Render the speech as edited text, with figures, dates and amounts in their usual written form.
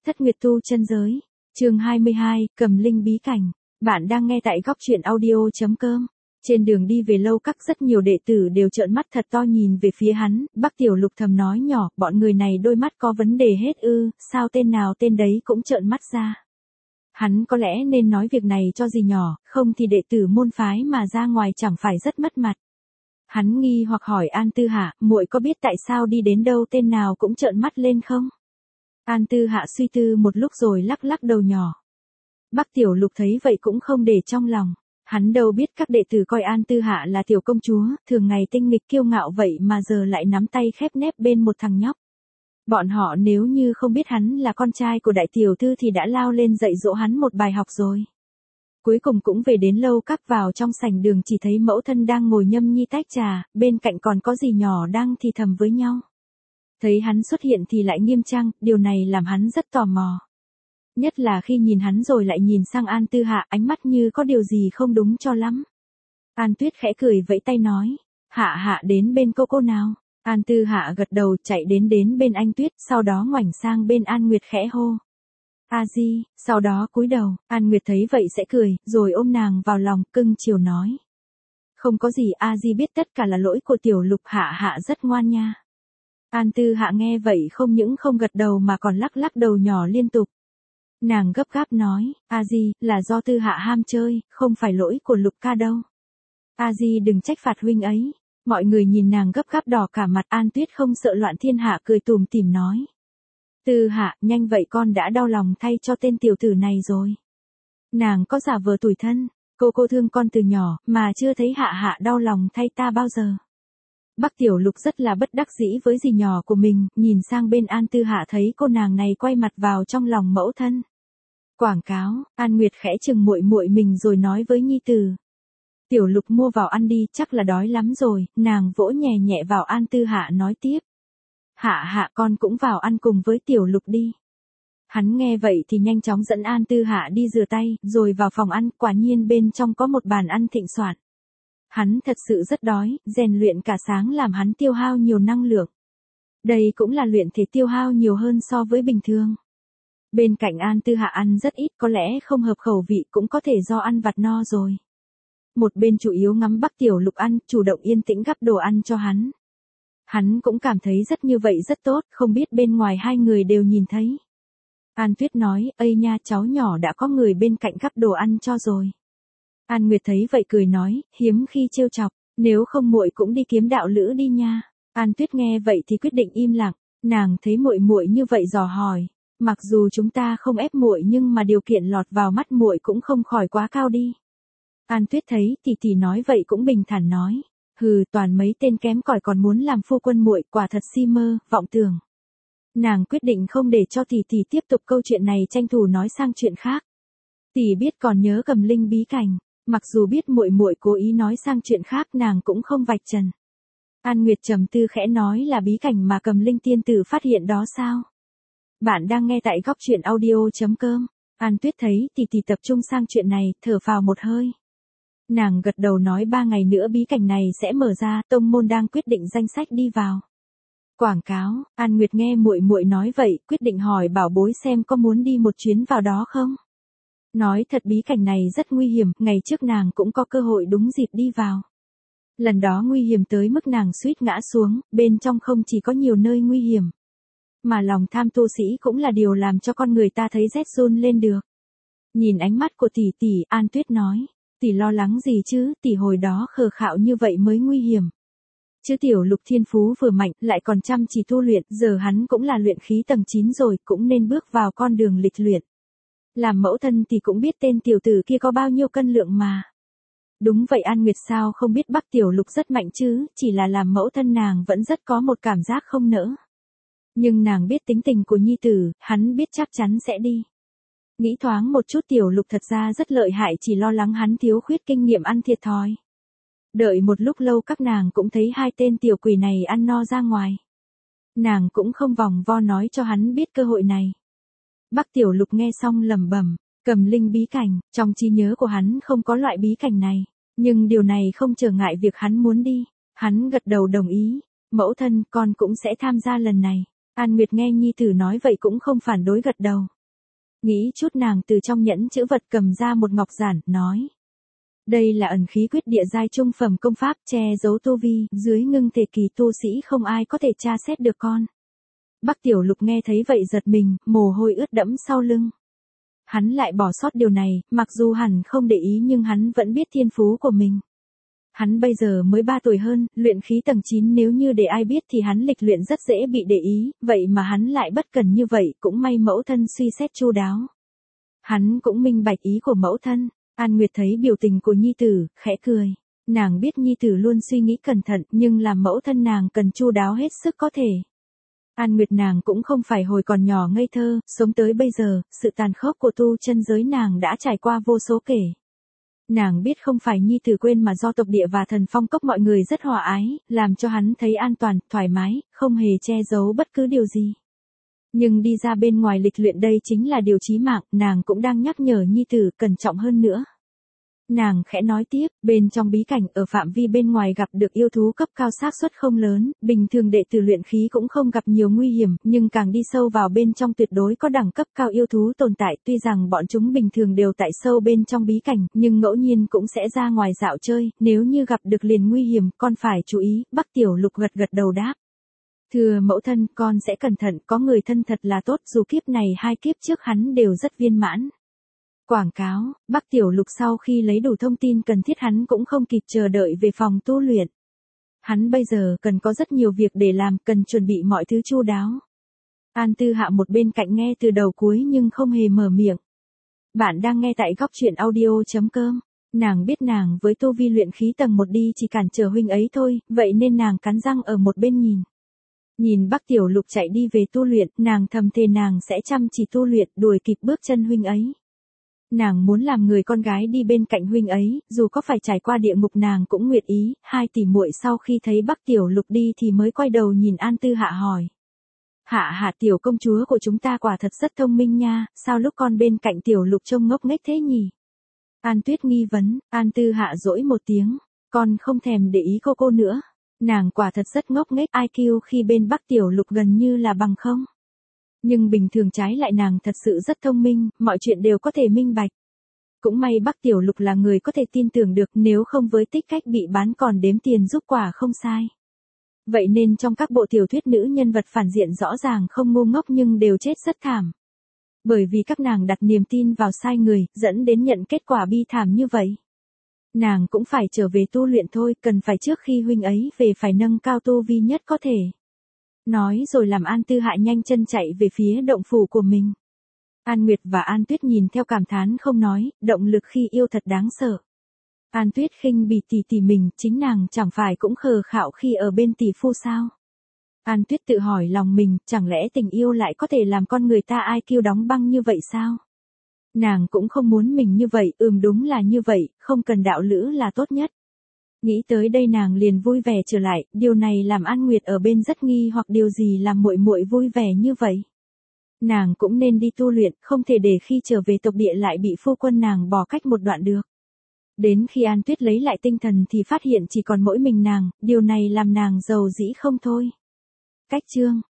Thất Nguyệt Tu Chân Giới, chương 22, Cầm Linh Bí Cảnh. Bạn đang nghe tại góc truyện audio.com. Trên đường đi về Lâu Các rất nhiều đệ tử đều trợn mắt thật to nhìn về phía hắn, Bắc Tiểu Lục thầm nói nhỏ, bọn người này đôi mắt có vấn đề hết ư, sao tên nào tên đấy cũng trợn mắt ra. Hắn có lẽ nên nói việc này cho dì nhỏ, không thì đệ tử môn phái mà ra ngoài chẳng phải rất mất mặt. Hắn nghi hoặc hỏi An Tư Hạ, muội có biết tại sao đi đến đâu tên nào cũng trợn mắt lên không? An Tư Hạ suy tư một lúc rồi lắc lắc đầu nhỏ. Bắc Tiểu Lục thấy vậy cũng không để trong lòng. Hắn đâu biết các đệ tử coi An Tư Hạ là tiểu công chúa, thường ngày tinh nghịch kiêu ngạo vậy mà giờ lại nắm tay khép nép bên một thằng nhóc. Bọn họ nếu như không biết hắn là con trai của đại tiểu thư thì đã lao lên dạy dỗ hắn một bài học rồi. Cuối cùng cũng về đến Lâu Các, vào trong sảnh đường chỉ thấy mẫu thân đang ngồi nhâm nhi tách trà, bên cạnh còn có dì nhỏ đang thì thầm với nhau. Thấy hắn xuất hiện thì lại nghiêm trang, điều này làm hắn rất tò mò. Nhất là khi nhìn hắn rồi lại nhìn sang An Tư Hạ, ánh mắt như có điều gì không đúng cho lắm. An Tuyết khẽ cười vẫy tay nói, Hạ Hạ đến bên cô nào. An Tư Hạ gật đầu chạy đến bên anh Tuyết, sau đó ngoảnh sang bên An Nguyệt khẽ hô. A Di, sau đó cúi đầu, An Nguyệt thấy vậy sẽ cười, rồi ôm nàng vào lòng, cưng chiều nói. Không có gì, A Di biết tất cả là lỗi của Tiểu Lục, Hạ Hạ rất ngoan nha. An Tư Hạ nghe vậy không những không gật đầu mà còn lắc lắc đầu nhỏ liên tục. Nàng gấp gáp nói, A Di, là do Tư Hạ ham chơi, không phải lỗi của Lục ca đâu. A Di đừng trách phạt huynh ấy. Mọi người nhìn nàng gấp gáp đỏ cả mặt. An Tuyết không sợ loạn thiên hạ cười tủm tỉm nói. Tư Hạ, nhanh vậy con đã đau lòng thay cho tên tiểu tử này rồi. Nàng có giả vờ tủi thân, cô thương con từ nhỏ, mà chưa thấy Hạ Hạ đau lòng thay ta bao giờ. Bắc Tiểu Lục rất là bất đắc dĩ với dì nhỏ của mình, nhìn sang bên An Tư Hạ thấy cô nàng này quay mặt vào trong lòng mẫu thân. Quảng cáo, An Nguyệt khẽ chừng muội muội mình rồi nói với nhi tử. Tiểu Lục mua vào ăn đi, chắc là đói lắm rồi, nàng vỗ nhẹ nhẹ vào An Tư Hạ nói tiếp. Hạ Hạ con cũng vào ăn cùng với Tiểu Lục đi. Hắn nghe vậy thì nhanh chóng dẫn An Tư Hạ đi rửa tay, rồi vào phòng ăn, quả nhiên bên trong có một bàn ăn thịnh soạn. Hắn thật sự rất đói, rèn luyện cả sáng làm hắn tiêu hao nhiều năng lượng. Đây cũng là luyện thể tiêu hao nhiều hơn so với bình thường. Bên cạnh An Tư Hạ ăn rất ít, có lẽ không hợp khẩu vị, cũng có thể do ăn vặt no rồi. Một bên chủ yếu ngắm Bắc Tiểu Lục ăn, chủ động yên tĩnh gắp đồ ăn cho hắn. Hắn cũng cảm thấy rất như vậy rất tốt, không biết bên ngoài hai người đều nhìn thấy. An Tuyết nói, ây nha, cháu nhỏ đã có người bên cạnh gắp đồ ăn cho rồi. An Nguyệt thấy vậy cười nói, hiếm khi trêu chọc, nếu không muội cũng đi kiếm đạo lữ đi nha. An Tuyết nghe vậy thì quyết định im lặng, nàng thấy muội muội như vậy dò hỏi, mặc dù chúng ta không ép muội nhưng mà điều kiện lọt vào mắt muội cũng không khỏi quá cao đi. An Tuyết thấy tỷ nói vậy cũng bình thản nói, hừ, toàn mấy tên kém cỏi còn muốn làm phu quân muội, quả thật si mơ, vọng tưởng. Nàng quyết định không để cho tỷ tiếp tục câu chuyện này, tranh thủ nói sang chuyện khác. Tỷ biết còn nhớ Cầm Linh bí cảnh, mặc dù biết muội muội cố ý nói sang chuyện khác nàng cũng không vạch trần. An Nguyệt trầm tư khẽ nói, là bí cảnh mà Cầm Linh tiên tử phát hiện đó sao? Bạn đang nghe tại góc truyện audio.com. An Tuyết thấy tỷ tập trung sang chuyện này, thở phào một hơi. Nàng gật đầu nói 3 ngày nữa bí cảnh này sẽ mở ra, tông môn đang quyết định danh sách đi vào. Quảng cáo, An Nguyệt nghe muội muội nói vậy, quyết định hỏi bảo bối xem có muốn đi một chuyến vào đó không. Nói thật bí cảnh này rất nguy hiểm, ngày trước nàng cũng có cơ hội đúng dịp đi vào. Lần đó nguy hiểm tới mức nàng suýt ngã xuống, bên trong không chỉ có nhiều nơi nguy hiểm, mà lòng tham tu sĩ cũng là điều làm cho con người ta thấy rét run lên được. Nhìn ánh mắt của tỷ, An Tuyết nói, tỷ lo lắng gì chứ, tỷ hồi đó khờ khạo như vậy mới nguy hiểm. Chứ Tiểu Lục thiên phú vừa mạnh, lại còn chăm chỉ tu luyện, giờ hắn cũng là luyện khí tầng 9 rồi, cũng nên bước vào con đường lịch luyện. Làm mẫu thân thì cũng biết tên tiểu tử kia có bao nhiêu cân lượng mà. Đúng vậy, An Nguyệt sao không biết Bắc Tiểu Lục rất mạnh chứ, chỉ là làm mẫu thân nàng vẫn rất có một cảm giác không nỡ. Nhưng nàng biết tính tình của nhi tử, hắn biết chắc chắn sẽ đi. Nghĩ thoáng một chút, Tiểu Lục thật ra rất lợi hại, chỉ lo lắng hắn thiếu khuyết kinh nghiệm ăn thiệt thòi. Đợi một lúc lâu các nàng cũng thấy hai tên tiểu quỷ này ăn no ra ngoài. Nàng cũng không vòng vo nói cho hắn biết cơ hội này. Bắc Tiểu Lục nghe xong lẩm bẩm, Cầm Linh bí cảnh, trong trí nhớ của hắn không có loại bí cảnh này, nhưng điều này không trở ngại việc hắn muốn đi. Hắn gật đầu đồng ý, mẫu thân con cũng sẽ tham gia lần này. An Nguyệt nghe nhi tử nói vậy cũng không phản đối, gật đầu. Nghĩ chút nàng từ trong nhẫn chữ vật cầm ra một ngọc giản, nói. Đây là ẩn khí quyết địa giai trung phẩm công pháp che giấu tu vi, dưới ngưng thể kỳ tu sĩ không ai có thể tra xét được con. Bắc Tiểu Lục nghe thấy vậy giật mình, mồ hôi ướt đẫm sau lưng. Hắn lại bỏ sót điều này, mặc dù hẳn không để ý nhưng hắn vẫn biết thiên phú của mình. Hắn bây giờ mới 3 tuổi hơn, luyện khí tầng 9 nếu như để ai biết thì hắn lịch luyện rất dễ bị để ý, vậy mà hắn lại bất cần như vậy, cũng may mẫu thân suy xét chu đáo. Hắn cũng minh bạch ý của mẫu thân. An Nguyệt thấy biểu tình của nhi tử, khẽ cười. Nàng biết nhi tử luôn suy nghĩ cẩn thận, nhưng làm mẫu thân nàng cần chu đáo hết sức có thể. An Nguyệt nàng cũng không phải hồi còn nhỏ ngây thơ, sống tới bây giờ, sự tàn khốc của tu chân giới nàng đã trải qua vô số kể. Nàng biết không phải nhi tử quên mà do tộc địa và thần phong cốc mọi người rất hòa ái, làm cho hắn thấy an toàn, thoải mái, không hề che giấu bất cứ điều gì. Nhưng đi ra bên ngoài lịch luyện đây chính là điều chí mạng, nàng cũng đang nhắc nhở nhi tử cẩn trọng hơn nữa. Nàng khẽ nói tiếp, bên trong bí cảnh ở phạm vi bên ngoài gặp được yêu thú cấp cao xác suất không lớn, bình thường đệ tử luyện khí cũng không gặp nhiều nguy hiểm, nhưng càng đi sâu vào bên trong tuyệt đối có đẳng cấp cao yêu thú tồn tại, tuy rằng bọn chúng bình thường đều tại sâu bên trong bí cảnh, nhưng ngẫu nhiên cũng sẽ ra ngoài dạo chơi, nếu như gặp được liền nguy hiểm, con phải chú ý. Bắc Tiểu Lục gật gật đầu đáp. Thưa mẫu thân, con sẽ cẩn thận, có người thân thật là tốt, dù kiếp này hai kiếp trước hắn đều rất viên mãn. Quảng cáo, Bắc Tiểu Lục sau khi lấy đủ thông tin cần thiết hắn cũng không kịp chờ đợi về phòng tu luyện. Hắn bây giờ cần có rất nhiều việc để làm, cần chuẩn bị mọi thứ chu đáo. An Tư Hạ một bên cạnh nghe từ đầu cuối nhưng không hề mở miệng. Bạn đang nghe tại góc truyện audio.com. Nàng biết nàng với tu vi luyện khí tầng 1 đi chỉ cản trở huynh ấy thôi, vậy nên nàng cắn răng ở một bên nhìn. Nhìn Bắc Tiểu Lục chạy đi về tu luyện, nàng thầm thề nàng sẽ chăm chỉ tu luyện, đuổi kịp bước chân huynh ấy. Nàng muốn làm người con gái đi bên cạnh huynh ấy, dù có phải trải qua địa ngục nàng cũng nguyện ý. Hai tỷ muội sau khi thấy Bắc Tiểu Lục đi thì mới quay đầu nhìn An Tư Hạ hỏi. Hạ tiểu công chúa của chúng ta quả thật rất thông minh nha, sao lúc con bên cạnh Tiểu Lục trông ngốc nghếch thế nhỉ? An Tuyết nghi vấn, An Tư Hạ dỗi một tiếng, con không thèm để ý cô nữa. Nàng quả thật rất ngốc nghếch, IQ khi bên Bắc Tiểu Lục gần như là bằng không. Nhưng bình thường trái lại nàng thật sự rất thông minh, mọi chuyện đều có thể minh bạch. Cũng may Bắc Tiểu Lục là người có thể tin tưởng được, nếu không với tích cách bị bán còn đếm tiền giúp quả không sai. Vậy nên trong các bộ tiểu thuyết nữ nhân vật phản diện rõ ràng không ngu ngốc nhưng đều chết rất thảm. Bởi vì các nàng đặt niềm tin vào sai người, dẫn đến nhận kết quả bi thảm như vậy. Nàng cũng phải trở về tu luyện thôi, cần phải trước khi huynh ấy về phải nâng cao tu vi nhất có thể. Nói rồi làm An Tư Hạ nhanh chân chạy về phía động phủ của mình. An Nguyệt và An Tuyết nhìn theo cảm thán không nói, động lực khi yêu thật đáng sợ. An Tuyết khinh bỉ tỷ mình, chính nàng chẳng phải cũng khờ khạo khi ở bên tỷ phu sao? An Tuyết tự hỏi lòng mình, chẳng lẽ tình yêu lại có thể làm con người ta IQ đóng băng như vậy sao? Nàng cũng không muốn mình như vậy, đúng là như vậy, không cần đạo lữ là tốt nhất. Nghĩ tới đây nàng liền vui vẻ trở lại, điều này làm An Nguyệt ở bên rất nghi hoặc điều gì làm muội muội vui vẻ như vậy. Nàng cũng nên đi tu luyện, không thể để khi trở về tộc địa lại bị phu quân nàng bỏ cách một đoạn được. Đến khi An Tuyết lấy lại tinh thần thì phát hiện chỉ còn mỗi mình nàng, điều này làm nàng giàu dĩ không thôi. Cách chương